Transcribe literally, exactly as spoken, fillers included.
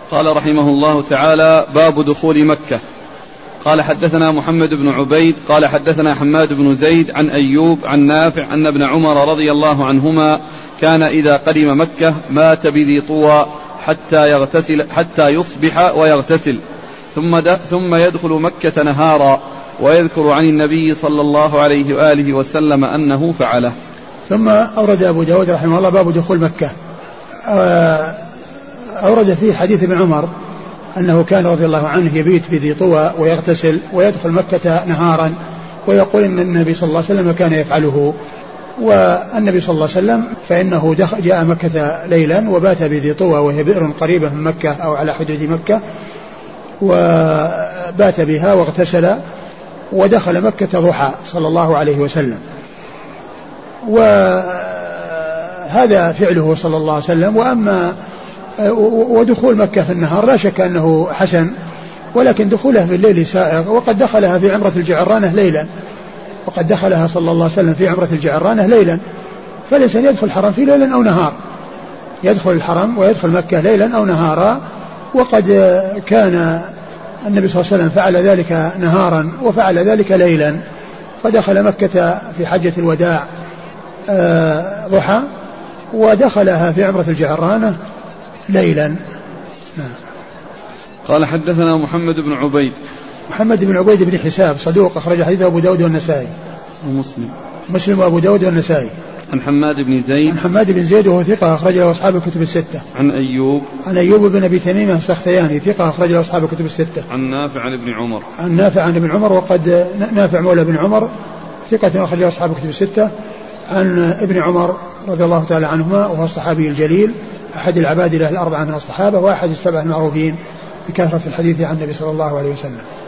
قال رحمه الله تعالى: باب دخول مكة. قال: حدثنا محمد بن عبيد قال حدثنا حماد بن زيد عن أيوب عن نافع أن ابن عمر رضي الله عنهما كان إذا قدم مكة مات بذي طوى حتى يغتسل حتى يصبح ويغتسل ثم ثم يدخل مكة نهارا، ويذكر عن النبي صلى الله عليه وآله وسلم أنه فعله. ثم أورد أبو داود رحمه الله باب دخول مكة. أورد فيه حديث ابن عمر أنه كان رضي الله عنه يبيت بذي طوى ويغتسل ويدخل مكة نهارا، ويقول إن النبي صلى الله عليه وسلم كان يفعله. والنبي صلى الله عليه وسلم فإنه جاء مكة ليلا وبات بذي طوى وهي بئر قريبة من مكة أو على حدود مكة، وبات بها واغتسل ودخل مكة ضحى صلى الله عليه وسلم. وهذا فعله صلى الله عليه وسلم. وأما ودخول مكة في النهار لا شك أنه حسن، ولكن دخوله في الليل سائغ. وقد دخلها في عمرة الجعرانة ليلا وقد دخلها صلى الله عليه وسلم في عمرة الجعرانة ليلا. فالإنسان يدخل الحرم في ليلا أو نهار، يدخل الحرم ويدخل مكة ليلا أو نهارا. وقد كان النبي صلى الله عليه وسلم فعل ذلك نهارا وفعل ذلك ليلا، فدخل مكة في حجة الوداع ضحى ودخلها في عمرة الجعرانة ليلا. نعم. قال: حدثنا محمد بن عبيد محمد بن عبيد بن حساب صدوق أخرج حديثه أبو داود والنسائي ومسلم مسلم وأبو داود والنسائي. عن حماد بن زيد عن حماد بن زيد وهو ثقة أخرج له أصحاب الكتب الستة. عن أيوب عن أيوب بن أبي تميمة السختياني ثقة أخرج له أصحاب الكتب الستة. عن نافع عن ابن عمر عن نافع عن ابن عمر، وقد نافع مولى بن عمر ثقة أخرج له أصحاب الكتب الستة. عن ابن عمر رضي الله تعالى عنهما، وهو الصحابي الجليل أحد العباد له الأربعة من الصحابة وأحد السبع المعروفين بكثرة الحديث عن النبي صلى الله عليه وسلم.